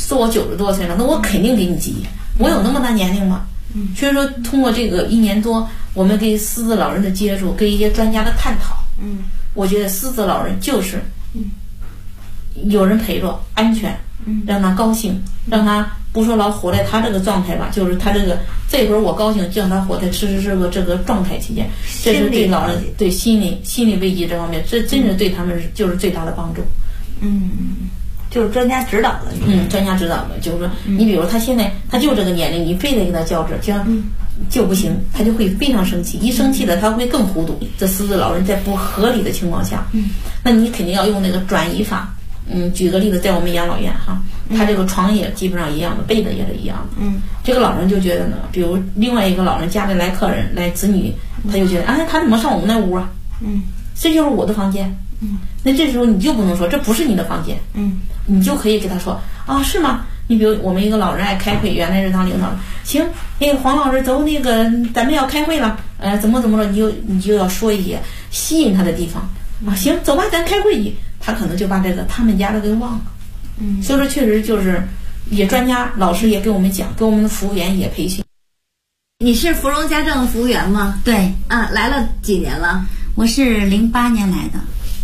90多岁了，那我肯定给你急。我有那么大年龄吗？所以说，通过这个1年多，我们跟失智老人的接触，跟一些专家的探讨，我觉得失智老人就是有人陪着，安全，让他高兴，让他不说老活在他这个状态吧，就是他这会儿我高兴，就让他活在此时这个状态期间，这是对老人对心理危机这方面，这真是对他们就是最大的帮助。
就是专家指导的，
专家指导的，就是说，你比如他现在他就这个年龄，你非得给他较真，就不行，他就会非常生气，一生气了他会更糊涂。这失智老人在不合理的情况下，那你肯定要用那个转移法。举个例子，在我们养老院哈，他这个床也基本上一样的，被子也是一样的。这个老人就觉得呢，比如另外一个老人家里来客人来子女，他就觉得他怎么上我们那屋啊？这就是我的房间。那这时候你就不能说这不是你的房间，你就可以给他说是吗？你比如我们一个老人爱开会，原来是当领导的，行，黄老师走，咱们要开会了，怎么着，你就要说一些吸引他的地方行，走吧，咱开会去。他可能就把他们家的给忘了。所以说确实就是也专家老师也给我们讲，给我们的服务员也培训。
你是芙蓉家政的服务员吗？
对，
来了几年了？
我是08年来的。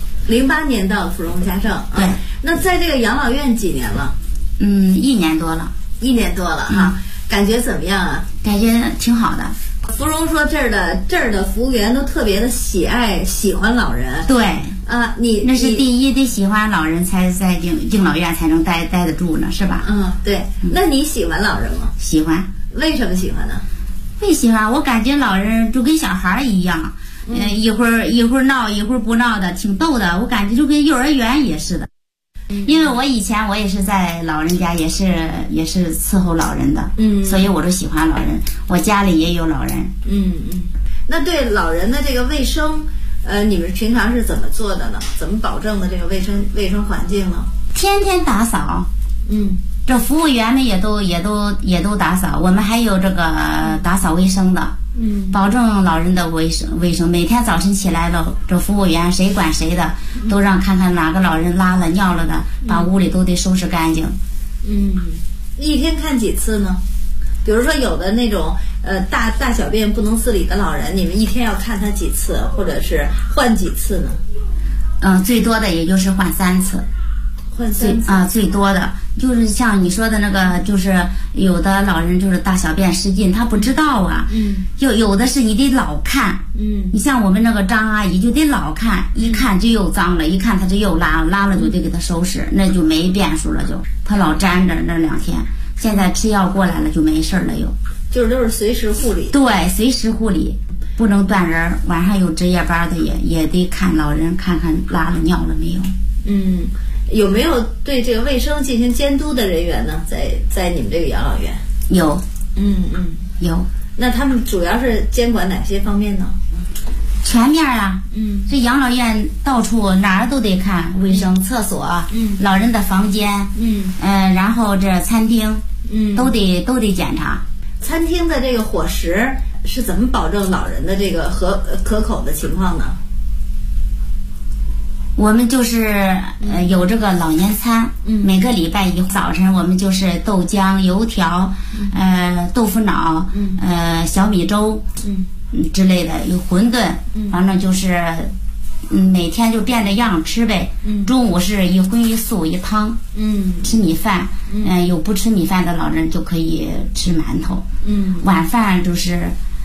08年到芙蓉家政，
对。
那在这个养老院几年了
？1年多了。
1年多了哈，感觉怎么样啊？
感觉挺好的。
芙蓉说这儿的服务员都特别的喜欢老人。
对
那
是第一，得喜欢老人才在敬老院才能待得住呢，是吧？
对。那你喜欢老人吗？
喜欢。
为什么喜欢呢？
为喜欢，我感觉老人就跟小孩一样，一会儿闹，一会儿不闹的，挺逗的。我感觉就跟幼儿园也是的。因为我以前我也是在老人家，也是伺候老人的，所以我就喜欢老人。我家里也有老人。
那对老人的这个卫生，你们平常是怎么做的呢？怎么保证的这个卫生环境呢？
天天打扫。这服务员呢也都打扫，我们还有这个打扫卫生的。保证老人的卫生。每天早晨起来了，这服务员谁管谁的，都让看看哪个老人拉了尿了的，把屋里都得收拾干净。
一天看几次呢？比如说有的那种大小便不能自理的老人，你们一天要看他几次，或者是换几次呢？
最多的也就是换3次。
换3次
最多的就是像你说的那个，就是有的老人就是大小便失禁，他不知道啊。有的是你得老看。你像我们那个张阿姨就得老看，一看就又脏了，一看他就又拉了就得给他收拾，那就没变数了，就他老粘着那2天。现在吃药过来了就没事了，
就是都是随时护理。
对，随时护理，不能断人。晚上有值夜班的也得看老人，看看拉了尿了没有。
有没有对这个卫生进行监督的人员呢？在你们这个养老院
有。有。
那他们主要是监管哪些方面呢？
全面啊。这养老院到处哪儿都得看卫生，厕所，老人的房间，然后这餐厅，都得检查。
餐厅的这个伙食是怎么保证老人的这个可口的情况呢？
我们就是有这个老年餐，每个礼拜一早晨我们就是豆浆、油条，豆腐脑，小米粥，之类的，有馄饨，反正就是每天就变着样吃呗。中午是一荤一素一汤，吃米饭，有不吃米饭的老人就可以吃馒头。晚饭就是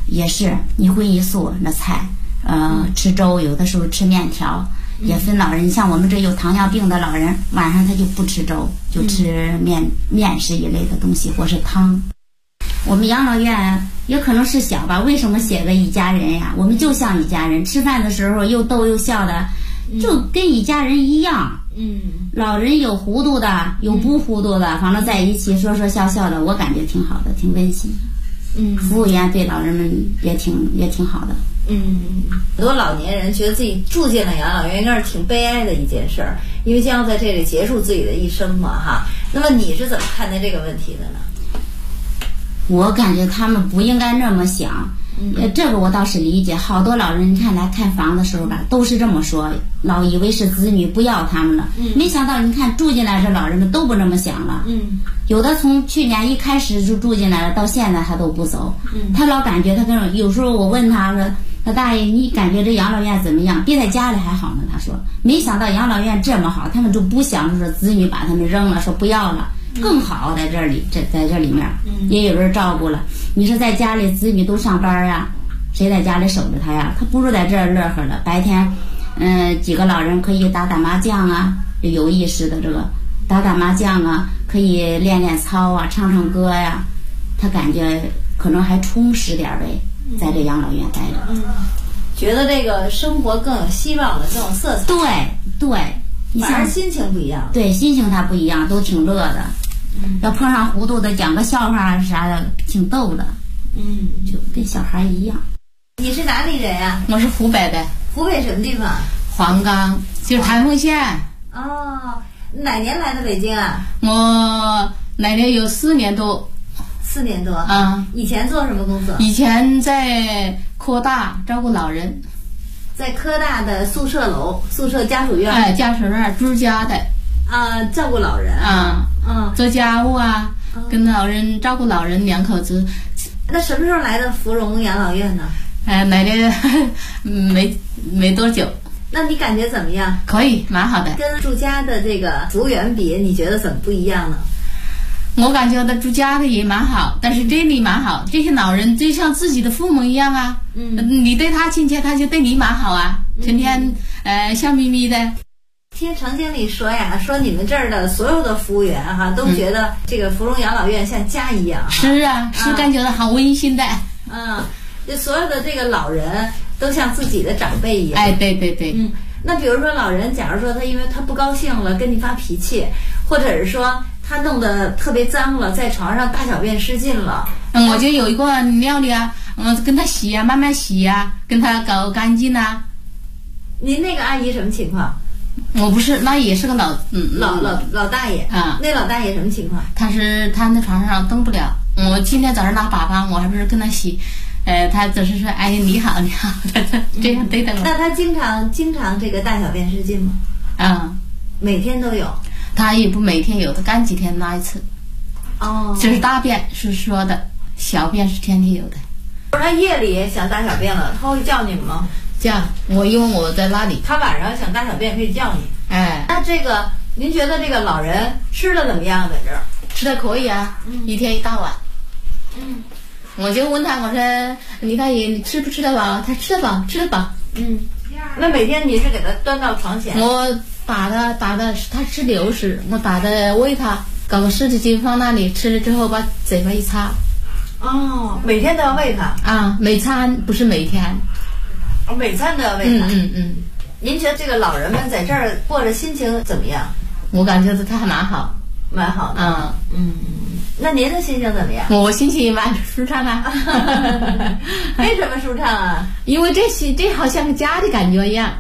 也是一荤一素那菜，吃粥，有的时候吃面条，也分老人。像我们这有糖尿病的老人，晚上他就不吃粥，就吃面食一类的东西或是汤。我们养老院也可能是小吧，为什么写个一家人呀？我们就像一家人，吃饭的时候又逗又笑的，就跟一家人一样。老人有糊涂的，有不糊涂的，反正在一起说说笑笑的，我感觉挺好的，挺温馨。服务员对老人们也挺好的。
很多老年人觉得自己住进了养老院应该是挺悲哀的一件事儿，因为将要在这里结束自己的一生嘛，哈。那么你是怎么看待这个问题的呢？
我感觉他们不应该那么想。这个我倒是理解，好多老人你看来看房的时候吧，都是这么说，老以为是子女不要他们了，没想到你看住进来这老人们都不这么想了。有的从去年一开始就住进来了，到现在他都不走。他老感觉他跟有时候我问他说：“那大爷，你感觉这养老院怎么样？比在家里还好呢？”他说：“没想到养老院这么好，他们就不想说子女把他们扔了，说不要了。”更好，在这里，在这里面也有人照顾了。你说在家里子女都上班呀，谁在家里守着他呀？他不如在这儿乐呵了。白天几个老人可以打打麻将啊，有意识的这个打打麻将啊，可以练练操啊，唱唱歌呀，他感觉可能还充实点呗，在这养老院待着。
觉得这个生活更有希望的这种色彩。
对，
反正心情不一样。
对，心情它不一样，都挺乐的。要碰上糊涂的，讲个笑话啥的，挺逗的。就跟小孩一样。
你是哪里人呀？
我是湖北的。
湖北什么地方？
黄冈，就是台风县。
哦，哪年来的北京啊？
我来了有4年多。
4年多。以前做什么工作？
以前在科大照顾老人。
在科大的宿舍家属院。
家属院住家的。
照顾老人。
做家务啊，跟老人照顾老人2口子。
那什么时候来的芙蓉养老院呢？
来的没多久。
那你感觉怎么样？
可以，蛮好的。
跟住家的这个服务员比，你觉得怎么不一样呢？
我感觉的住家的也蛮好，但是这里蛮好，这些老人就像自己的父母一样啊。你对他亲切，他就对你蛮好啊，天天笑眯眯的。
听程经理说呀，说你们这儿的所有的服务员哈，都觉得这个芙蓉养老院像家一样。
是啊，是感觉到好温馨的。
就所有的这个老人都像自己的长辈一样。
对。
那比如说老人，假如说他因为他不高兴了，跟你发脾气，或者是说他弄得特别脏了，在床上大小便失禁了，
我就有一个料理啊，跟他洗啊，慢慢洗啊，跟他搞干净啊。
您那个阿姨什么情况？
我不是，那也是个
老大爷啊。那老大爷什么情况？
他那床上动不了。我今天早上拿粑粑，我还不是跟他洗，他总是说：“哎，你好，你好。”他这样对待我。
那他经常这个大小便失禁吗？每天都有。
他也不每天有，他干几天拉一次。这是大便是说的，小便是天天有的。
不是他夜里想大小便了，他会叫你们吗？
叫我，因为我在那里。
他晚上想大小便可以叫你。那这个您觉得这个老人吃的怎么样？在这儿
吃的可以啊，一天1大碗。我就问他，我说：“李大爷，你吃不吃得饱？”他吃得饱，吃得饱。
那每天你是给他端到床前？
我打的，他吃流食，我打的喂他，搞个湿纸巾放那里，吃了之后把嘴巴一擦。
每天都要喂他？
每餐不是每天。
每餐都要喂他。您觉得这个老人们在这儿过着心情怎么样？
我感觉他还蛮好，
蛮好的。那您的心情怎么样？
我心情也蛮舒畅啊。
为什么舒畅啊？
因为这好像个家的感觉一样。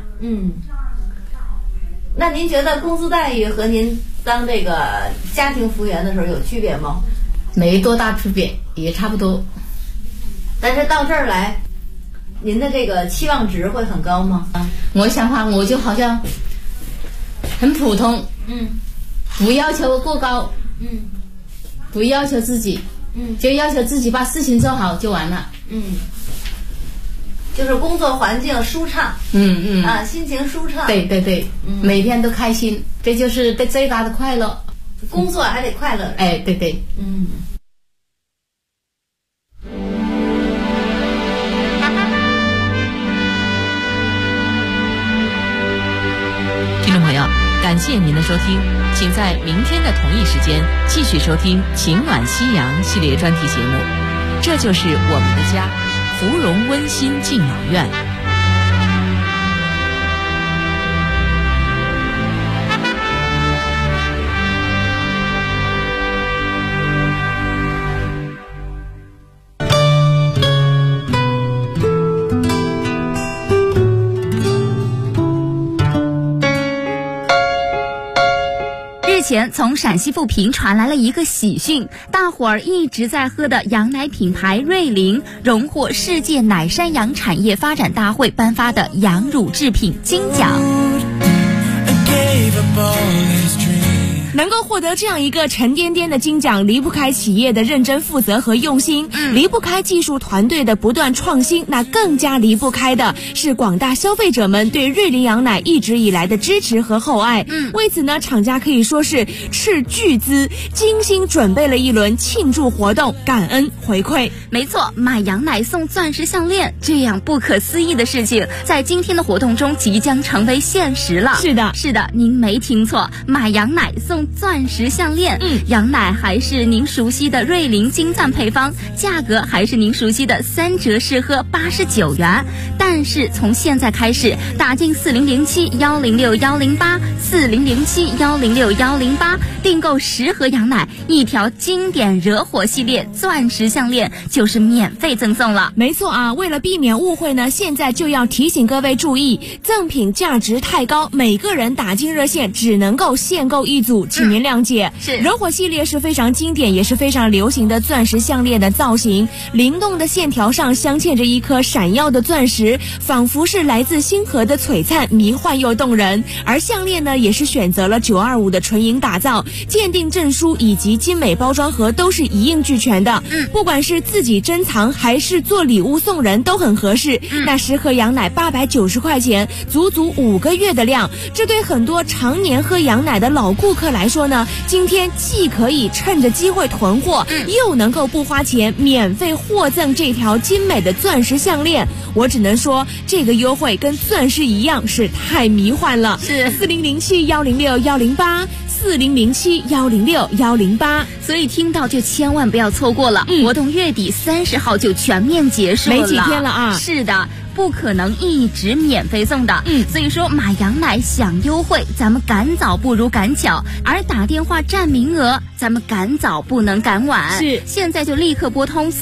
那您觉得工资待遇和您当这个家庭服务员的时候有区别吗？
没多大区别，也差不多。
但是到这儿来，您的这个期望值会很高吗？
我想法我就好像很普通，不要求过高，不要求自己，就要求自己把事情做好就完了。
就是工作环境舒畅，心情舒畅。
对，每天都开心，这就是最大的快乐。
工作还得快乐。
对。
感谢您的收听，请在明天的同一时间继续收听情暖西洋系列专题节目。这就是我们的家，芙蓉温馨敬老院。
前从陕西富平传来了一个喜讯，大伙儿一直在喝的羊奶品牌瑞麟荣获世界奶山羊产业发展大会颁发的羊乳制品金奖。
能够获得这样一个沉甸甸的金奖，离不开企业的认真负责和用心，离不开技术团队的不断创新，那更加离不开的是广大消费者们对瑞麟羊奶一直以来的支持和厚爱。为此呢，厂家可以说是斥巨资精心准备了一轮庆祝活动，感恩回馈。
没错，买羊奶送钻石项链，这样不可思议的事情在今天的活动中即将成为现实了。
是
的，您没听错，买羊奶送钻石项链。羊奶还是您熟悉的瑞麟金钻配方，价格还是您熟悉的3折试喝89元。但是从现在开始，打进4007106108，4007106108，订购10盒羊奶，1条经典惹火系列钻石项链就是免费赠送了。
没错啊，为了避免误会呢，现在就要提醒各位注意，赠品价值太高，每个人打进热线只能够限购1组，请您谅解。惹火系列是非常经典也是非常流行的钻石项链的造型，灵动的线条上镶嵌着一颗闪耀的钻石，仿佛是来自星河的璀璨，迷幻又动人。而项链呢，也是选择了925的纯银打造，鉴定证书以及精美包装盒都是一应俱全的。不管是自己珍藏还是做礼物送人都很合适。那10盒羊奶890块钱，足足5个月的量，这对很多常年喝羊奶的老顾客来说呢，今天既可以趁着机会囤货，又能够不花钱免费获赠这条精美的钻石项链。我只能说，这个优惠跟钻石一样是太迷幻了。4007106108，4007106108，
所以听到就千万不要错过了。活动月底30号就全面结束了，
没几天了啊。
是的，不可能一直免费送的。所以说买羊奶享优惠，咱们赶早不如赶巧，而打电话占名额，咱们赶早不能赶晚。现在就立刻拨通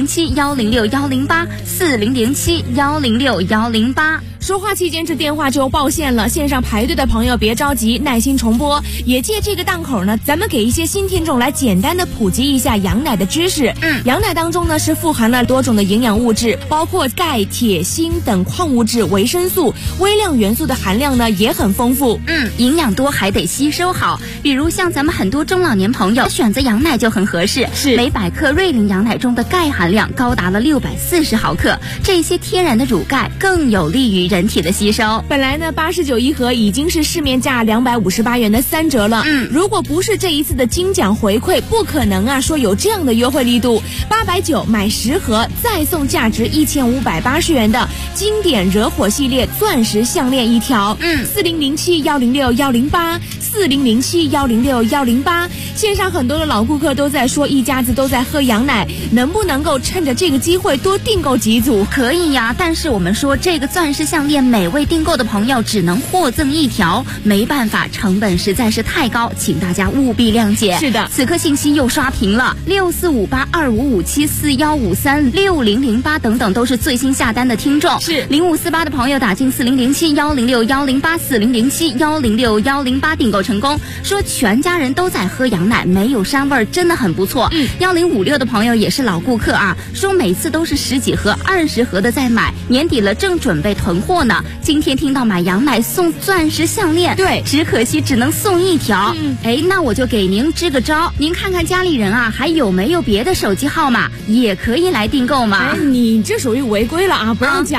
4007106108，4007106108。
说话期间这电话就报线了，线上排队的朋友别着急，耐心重播。也借这个档口呢，咱们给一些新听众来简单的普及一下羊奶的知识。羊奶当中呢是富含了多种的营养物质，包括钙、铁、锌等矿物质、维生素、微量元素的含量呢也很丰富。
营养多还得吸收好，比如像咱们很多中老年朋友选择羊奶就很合适。每100克瑞麟羊奶中的钙含量高达了640毫克，这些天然的乳钙更有利于人体的吸收。
本来呢89一盒已经是市面价258元的3折了。如果不是这一次的金奖回馈，不可能啊说有这样的优惠力度。890买10盒，再送价值1580元的经典惹火系列钻石项链1条。4007106108，4007106108。线上很多的老顾客都在说，一家子都在喝羊奶，能不能够趁着这个机会多订购几组？
可以呀，但是我们说这个钻石项链每位订购的朋友只能获赠1条，没办法，成本实在是太高，请大家务必谅解。
是的，
此刻信息又刷屏了，6458255741536008等等都是最新下单的听众。0548的朋友打进4007106108，4007106108订购成功，说全家人都在喝羊奶，没有膻味，真的很不错。1056的朋友也是老顾客啊，说每次都是10几盒、20盒的在买，年底了正准备囤货呢。今天听到买羊奶送钻石项链，
对，
只可惜只能送1条。那我就给您支个招，您看看家里人啊还有没有别的手机号码，也可以来订购嘛。
你这属于违规了啊，不让讲。